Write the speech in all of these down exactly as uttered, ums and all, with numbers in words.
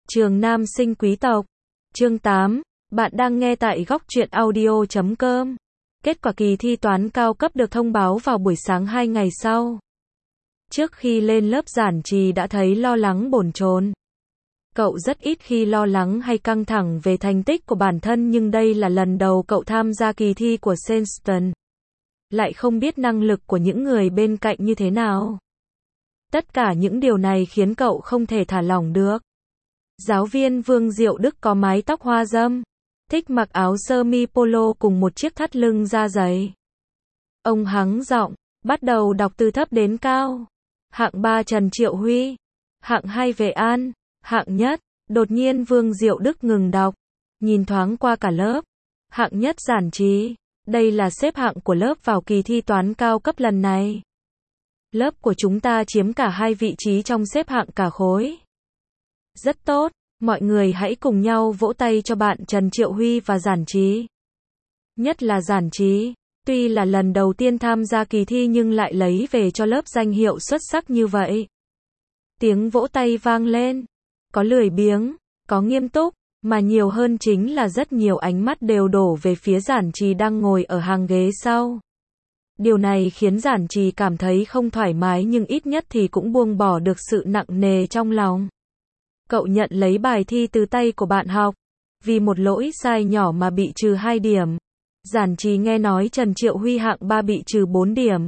Trường Nam sinh quý tộc. Chương tám. Bạn đang nghe tại góc truyện audio chấm com. Kết quả kỳ thi toán cao cấp được thông báo vào buổi sáng hai ngày sau. Trước khi lên lớp Giản Trì đã thấy lo lắng bồn chồn. Cậu rất ít khi lo lắng hay căng thẳng về thành tích của bản thân, nhưng đây là lần đầu cậu tham gia kỳ thi của Sexton. Lại không biết năng lực của những người bên cạnh như thế nào. Tất cả những điều này khiến cậu không thể thả lỏng được. Giáo viên Vương Diệu Đức có mái tóc hoa râm, thích mặc áo sơ mi polo cùng một chiếc thắt lưng da dày. Ông hắng giọng, bắt đầu đọc từ thấp đến cao. Hạng ba Trần Triệu Huy, hạng hai Vệ An, hạng nhất. Đột nhiên Vương Diệu Đức ngừng đọc, nhìn thoáng qua cả lớp. Hạng nhất Giản Trì, đây là xếp hạng của lớp vào kỳ thi toán cao cấp lần này. Lớp của chúng ta chiếm cả hai vị trí trong xếp hạng cả khối. Rất tốt, mọi người hãy cùng nhau vỗ tay cho bạn Trần Triệu Huy và Giản Trì. Nhất là Giản Trì, tuy là lần đầu tiên tham gia kỳ thi nhưng lại lấy về cho lớp danh hiệu xuất sắc như vậy. Tiếng vỗ tay vang lên, có lười biếng, có nghiêm túc, mà nhiều hơn chính là rất nhiều ánh mắt đều đổ về phía Giản Trì đang ngồi ở hàng ghế sau. Điều này khiến Giản Trì cảm thấy không thoải mái, nhưng ít nhất thì cũng buông bỏ được sự nặng nề trong lòng. Cậu nhận lấy bài thi từ tay của bạn học, vì một lỗi sai nhỏ mà bị trừ hai điểm. Giản Trì nghe nói Trần Triệu Huy hạng ba bị trừ bốn điểm.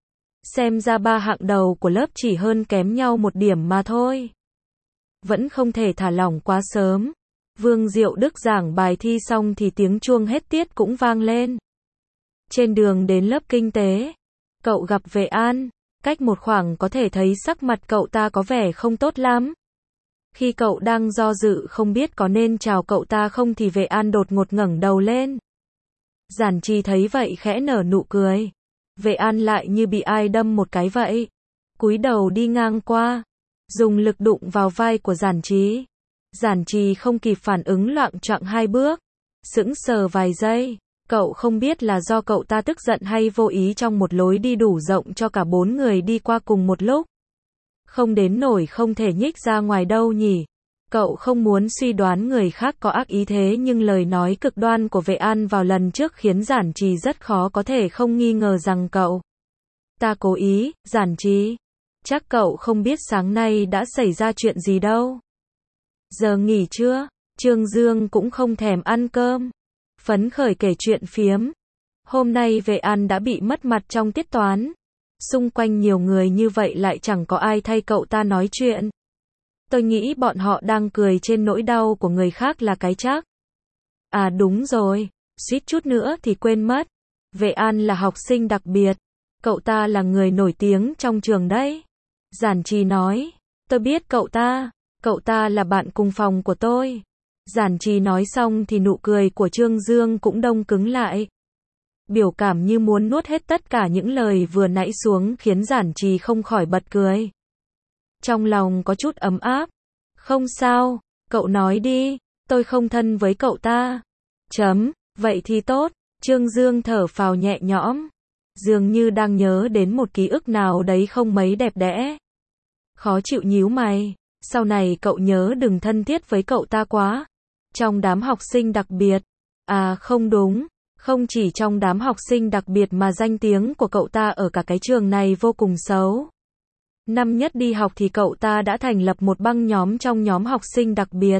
Xem ra ba hạng đầu của lớp chỉ hơn kém nhau một điểm mà thôi. Vẫn không thể thả lỏng quá sớm. Vương Diệu Đức giảng bài thi xong thì tiếng chuông hết tiết cũng vang lên. Trên đường đến lớp kinh tế, cậu gặp Vệ An, cách một khoảng có thể thấy sắc mặt cậu ta có vẻ không tốt lắm. Khi cậu đang do dự không biết có nên chào cậu ta không thì Vệ An đột ngột ngẩng đầu lên. Giản Trì thấy vậy khẽ nở nụ cười. Vệ An lại như bị ai đâm một cái vậy. Cúi đầu đi ngang qua, dùng lực đụng vào vai của Giản Trì. Giản Trì không kịp phản ứng loạng choạng hai bước, sững sờ vài giây. Cậu không biết là do cậu ta tức giận hay vô ý trong một lối đi đủ rộng cho cả bốn người đi qua cùng một lúc. Không đến nổi không thể nhích ra ngoài đâu nhỉ. Cậu không muốn suy đoán người khác có ác ý thế, nhưng lời nói cực đoan của Vệ An vào lần trước khiến Giản Trì rất khó có thể không nghi ngờ rằng cậu ta cố ý. Giản Trì, chắc cậu không biết sáng nay đã xảy ra chuyện gì đâu. Giờ nghỉ trưa, Trương Dương cũng không thèm ăn cơm, phấn khởi kể chuyện phiếm. Hôm nay Vệ An đã bị mất mặt trong tiết toán. Xung quanh nhiều người như vậy lại chẳng có ai thay cậu ta nói chuyện. Tôi nghĩ bọn họ đang cười trên nỗi đau của người khác là cái chắc. À đúng rồi, suýt chút nữa thì quên mất. Vệ An là học sinh đặc biệt. Cậu ta là người nổi tiếng trong trường đấy. Giản Trì nói, tôi biết cậu ta. Cậu ta là bạn cùng phòng của tôi. Giản Trì nói xong thì nụ cười của Trương Dương cũng đông cứng lại. Biểu cảm như muốn nuốt hết tất cả những lời vừa nãy xuống khiến Giản Trì không khỏi bật cười. Trong lòng có chút ấm áp. Không sao, cậu nói đi, tôi không thân với cậu ta. Chấm, vậy thì tốt. Trương Dương thở phào nhẹ nhõm, dường như đang nhớ đến một ký ức nào đấy không mấy đẹp đẽ. Khó chịu nhíu mày, sau này cậu nhớ đừng thân thiết với cậu ta quá. Trong đám học sinh đặc biệt, à không đúng, không chỉ trong đám học sinh đặc biệt mà danh tiếng của cậu ta ở cả cái trường này vô cùng xấu. Năm nhất đi học thì cậu ta đã thành lập một băng nhóm trong nhóm học sinh đặc biệt.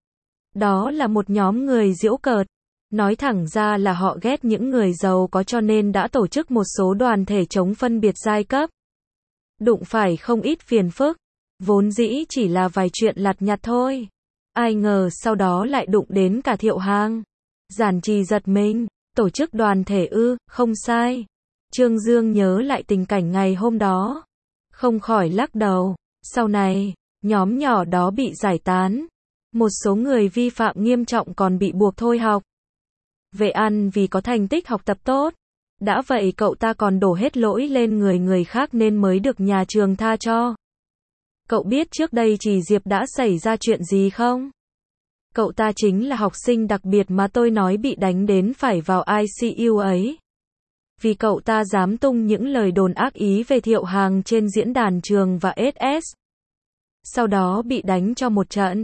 Đó là một nhóm người giễu cợt. Nói thẳng ra là họ ghét những người giàu có, cho nên đã tổ chức một số đoàn thể chống phân biệt giai cấp. Đụng phải không ít phiền phức. Vốn dĩ chỉ là vài chuyện lặt nhặt thôi. Ai ngờ sau đó lại đụng đến cả Thiệu Hàng. Giản Trì giật mình. Tổ chức đoàn thể ư? Không sai. Trương Dương nhớ lại tình cảnh ngày hôm đó, không khỏi lắc đầu. Sau này, nhóm nhỏ đó bị giải tán. Một số người vi phạm nghiêm trọng còn bị buộc thôi học. Vệ An vì có thành tích học tập tốt. Đã vậy cậu ta còn đổ hết lỗi lên người người khác nên mới được nhà trường tha cho. Cậu biết trước đây Trì Diệp đã xảy ra chuyện gì không? Cậu ta chính là học sinh đặc biệt mà tôi nói bị đánh đến phải vào i xê u ấy. Vì cậu ta dám tung những lời đồn ác ý về Thiệu Hàng trên diễn đàn trường và ét ét. Sau đó bị đánh cho một trận.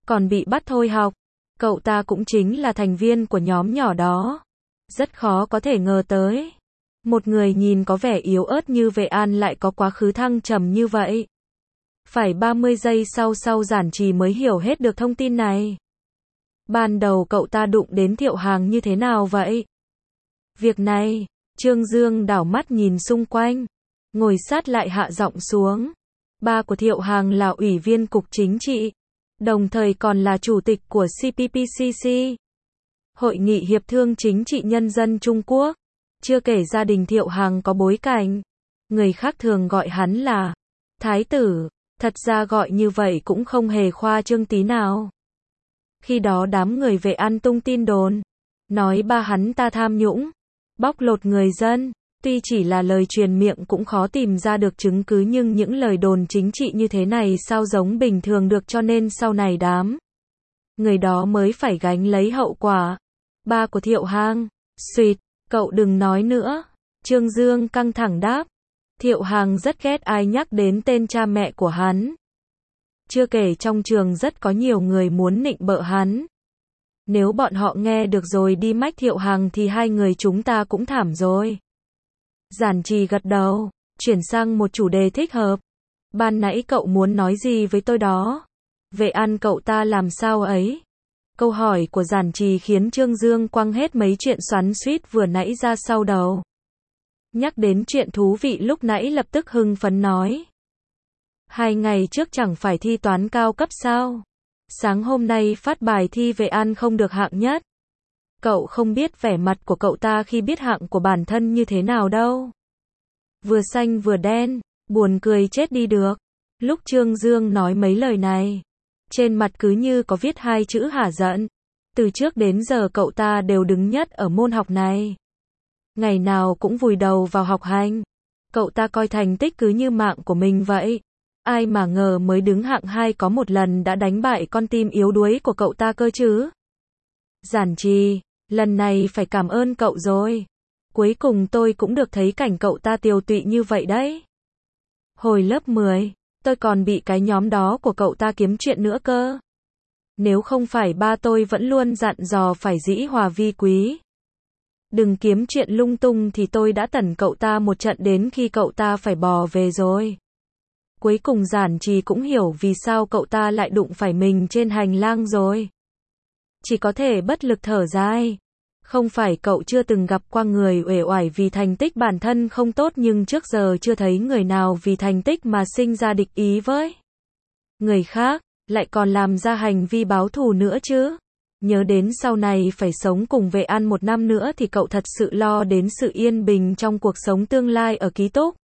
còn bị bắt thôi học. Cậu ta cũng chính là thành viên của nhóm nhỏ đó. Rất khó có thể ngờ tới. Một người nhìn có vẻ yếu ớt như Vệ An lại có quá khứ thăng trầm như vậy. Phải ba mươi giây sau sau Giản Trì mới hiểu hết được thông tin này. Ban đầu cậu ta đụng đến Thiệu Hàng như thế nào vậy? Việc này, Trương Dương đảo mắt nhìn xung quanh, ngồi sát lại hạ giọng xuống. Ba của Thiệu Hàng là ủy viên cục chính trị, đồng thời còn là chủ tịch của xê pê pê xê xê, Hội nghị Hiệp thương Chính trị Nhân dân Trung Quốc. Chưa kể gia đình Thiệu Hàng có bối cảnh, người khác thường gọi hắn là Thái tử, thật ra gọi như vậy cũng không hề khoa trương tí nào. Khi đó đám người Vệ An tung tin đồn, nói ba hắn ta tham nhũng, bóc lột người dân, tuy chỉ là lời truyền miệng cũng khó tìm ra được chứng cứ nhưng những lời đồn chính trị như thế này sao giống bình thường được, cho nên sau này đám người đó mới phải gánh lấy hậu quả. Ba của Thiệu Hàng, suýt, cậu đừng nói nữa. Trương Dương căng thẳng đáp. Thiệu Hàng rất ghét ai nhắc đến tên cha mẹ của hắn. Chưa kể trong trường rất có nhiều người muốn nịnh bợ hắn. Nếu bọn họ nghe được rồi đi mách Thiệu Hàng thì hai người chúng ta cũng thảm rồi. Giản Trì gật đầu, chuyển sang một chủ đề thích hợp. Ban nãy cậu muốn nói gì với tôi đó? Vệ An cậu ta làm sao ấy? Câu hỏi của Giản Trì khiến Trương Dương quăng hết mấy chuyện xoắn xuýt vừa nãy ra sau đầu. Nhắc đến chuyện thú vị lúc nãy lập tức hưng phấn nói. Hai ngày trước chẳng phải thi toán cao cấp sao? Sáng hôm nay phát bài thi Vệ An không được hạng nhất. Cậu không biết vẻ mặt của cậu ta khi biết hạng của bản thân như thế nào đâu. Vừa xanh vừa đen, buồn cười chết đi được. Lúc Trương Dương nói mấy lời này, trên mặt cứ như có viết hai chữ hả giận. Từ trước đến giờ cậu ta đều đứng nhất ở môn học này. Ngày nào cũng vùi đầu vào học hành. Cậu ta coi thành tích cứ như mạng của mình vậy. Ai mà ngờ mới đứng hạng hai có một lần đã đánh bại con tim yếu đuối của cậu ta cơ chứ. Giản Trì, lần này phải cảm ơn cậu rồi. Cuối cùng tôi cũng được thấy cảnh cậu ta tiều tụy như vậy đấy. Hồi lớp mười, tôi còn bị cái nhóm đó của cậu ta kiếm chuyện nữa cơ. Nếu không phải ba tôi vẫn luôn dặn dò phải dĩ hòa vi quý, đừng kiếm chuyện lung tung thì tôi đã tẩn cậu ta một trận đến khi cậu ta phải bò về rồi. Cuối cùng Giản Trì cũng hiểu vì sao cậu ta lại đụng phải mình trên hành lang rồi. Chỉ có thể bất lực thở dài. Không phải cậu chưa từng gặp qua người uể oải vì thành tích bản thân không tốt, nhưng trước giờ chưa thấy người nào vì thành tích mà sinh ra địch ý với người khác, lại còn làm ra hành vi báo thù nữa chứ. Nhớ đến sau này phải sống cùng Vệ An một năm nữa thì cậu thật sự lo đến sự yên bình trong cuộc sống tương lai ở ký túc.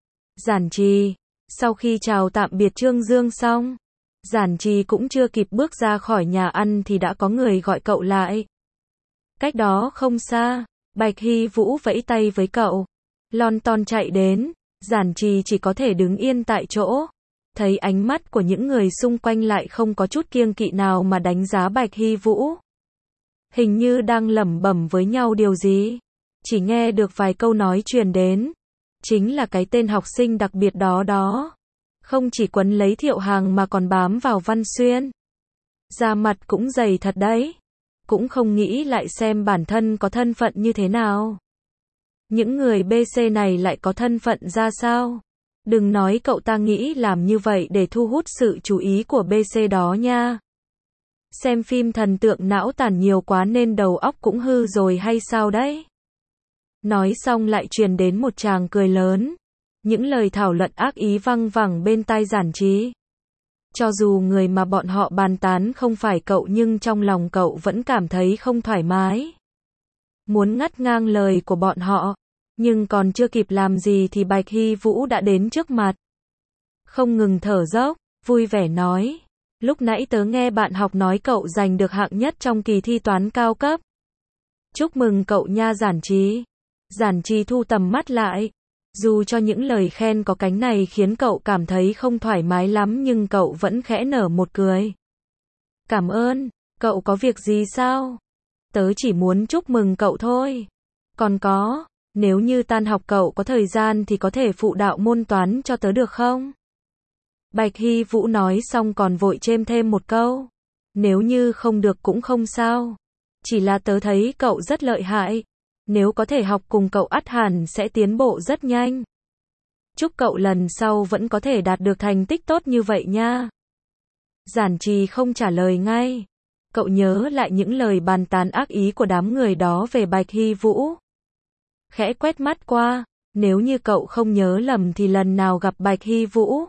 Giản Trì, sau khi chào tạm biệt Trương Dương xong, Giản Trì cũng chưa kịp bước ra khỏi nhà ăn thì đã có người gọi cậu lại. Cách đó không xa, Bạch Hy Vũ vẫy tay với cậu. Lon ton chạy đến, Giản Trì chỉ có thể đứng yên tại chỗ. Thấy ánh mắt của những người xung quanh lại không có chút kiêng kỵ nào mà đánh giá Bạch Hy Vũ. Hình như đang lẩm bẩm với nhau điều gì. Chỉ nghe được vài câu nói truyền đến. Chính là cái tên học sinh đặc biệt đó đó. Không chỉ quấn lấy Thiệu Hàng mà còn bám vào Văn Xuyên. Da mặt cũng dày thật đấy. Cũng không nghĩ lại xem bản thân có thân phận như thế nào. Những người bê xê này lại có thân phận ra sao? Đừng nói cậu ta nghĩ làm như vậy để thu hút sự chú ý của bê xê đó nha. Xem phim thần tượng não tàn nhiều quá nên đầu óc cũng hư rồi hay sao đấy? Nói xong lại truyền đến một tràng cười lớn. Những lời thảo luận ác ý văng vẳng bên tai Giản Trì. Cho dù người mà bọn họ bàn tán không phải cậu nhưng trong lòng cậu vẫn cảm thấy không thoải mái. Muốn ngắt ngang lời của bọn họ. Nhưng còn chưa kịp làm gì thì Bạch Hy Vũ đã đến trước mặt. Không ngừng thở dốc, vui vẻ nói. Lúc nãy tớ nghe bạn học nói cậu giành được hạng nhất trong kỳ thi toán cao cấp. Chúc mừng cậu nha Giản Trì. Giản Trì thu tầm mắt lại. Dù cho những lời khen có cánh này khiến cậu cảm thấy không thoải mái lắm nhưng cậu vẫn khẽ nở một cười. Cảm ơn, cậu có việc gì sao? Tớ chỉ muốn chúc mừng cậu thôi. Còn có, nếu như tan học cậu có thời gian thì có thể phụ đạo môn toán cho tớ được không? Bạch Hy Vũ nói xong còn vội chêm thêm một câu. Nếu như không được cũng không sao. Chỉ là tớ thấy cậu rất lợi hại. Nếu có thể học cùng cậu ắt hẳn sẽ tiến bộ rất nhanh. Chúc cậu lần sau vẫn có thể đạt được thành tích tốt như vậy nha. Giản Trì không trả lời ngay. Cậu nhớ lại những lời bàn tán ác ý của đám người đó về Bạch Hy Vũ. Khẽ quét mắt qua, nếu như cậu không nhớ lầm thì lần nào gặp Bạch Hy Vũ,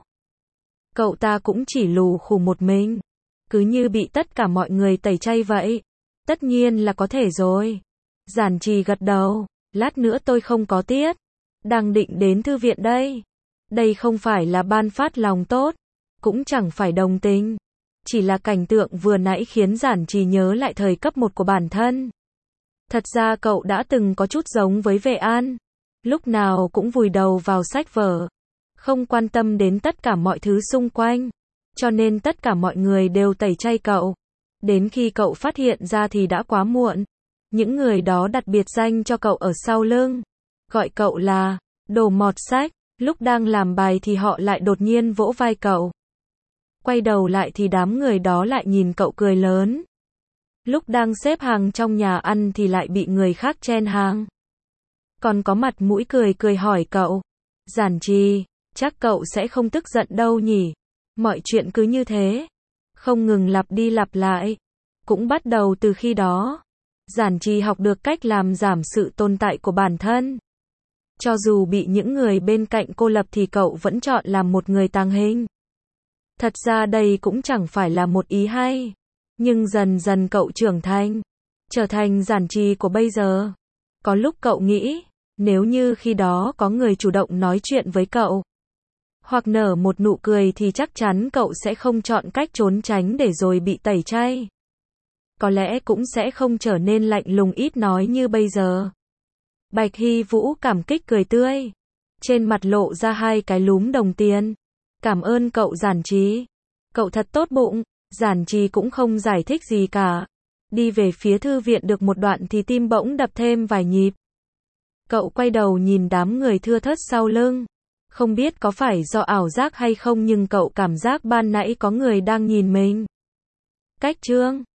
cậu ta cũng chỉ lù khù một mình. Cứ như bị tất cả mọi người tẩy chay vậy. Tất nhiên là có thể rồi. Giản Trì gật đầu. Lát nữa tôi không có tiết. Đang định đến thư viện đây. Đây không phải là ban phát lòng tốt. Cũng chẳng phải đồng tình. Chỉ là cảnh tượng vừa nãy khiến Giản Trì nhớ lại thời cấp một của bản thân. Thật ra cậu đã từng có chút giống với Vệ An. Lúc nào cũng vùi đầu vào sách vở. Không quan tâm đến tất cả mọi thứ xung quanh. Cho nên tất cả mọi người đều tẩy chay cậu. Đến khi cậu phát hiện ra thì đã quá muộn. Những người đó đặt biệt danh cho cậu ở sau lưng. Gọi cậu là đồ mọt sách. Lúc đang làm bài thì họ lại đột nhiên vỗ vai cậu. Quay đầu lại thì đám người đó lại nhìn cậu cười lớn. Lúc đang xếp hàng trong nhà ăn thì lại bị người khác chen hàng. Còn có mặt mũi cười cười hỏi cậu. Giản Trì, chắc cậu sẽ không tức giận đâu nhỉ? Mọi chuyện cứ như thế. Không ngừng lặp đi lặp lại. Cũng bắt đầu từ khi đó. Giản Trì học được cách làm giảm sự tồn tại của bản thân. Cho dù bị những người bên cạnh cô lập thì cậu vẫn chọn làm một người tàng hình. Thật ra đây cũng chẳng phải là một ý hay. Nhưng dần dần cậu trưởng thành. Trở thành Giản Trì của bây giờ. Có lúc cậu nghĩ, nếu như khi đó có người chủ động nói chuyện với cậu, hoặc nở một nụ cười thì chắc chắn cậu sẽ không chọn cách trốn tránh để rồi bị tẩy chay. Có lẽ cũng sẽ không trở nên lạnh lùng ít nói như bây giờ. Bạch Hy Vũ cảm kích cười tươi. Trên mặt lộ ra hai cái lúm đồng tiền. Cảm ơn cậu Giản Trì. Cậu thật tốt bụng. Giản Trì cũng không giải thích gì cả. Đi về phía thư viện được một đoạn thì tim bỗng đập thêm vài nhịp. Cậu quay đầu nhìn đám người thưa thớt sau lưng. Không biết có phải do ảo giác hay không nhưng cậu cảm giác ban nãy có người đang nhìn mình. Cách chương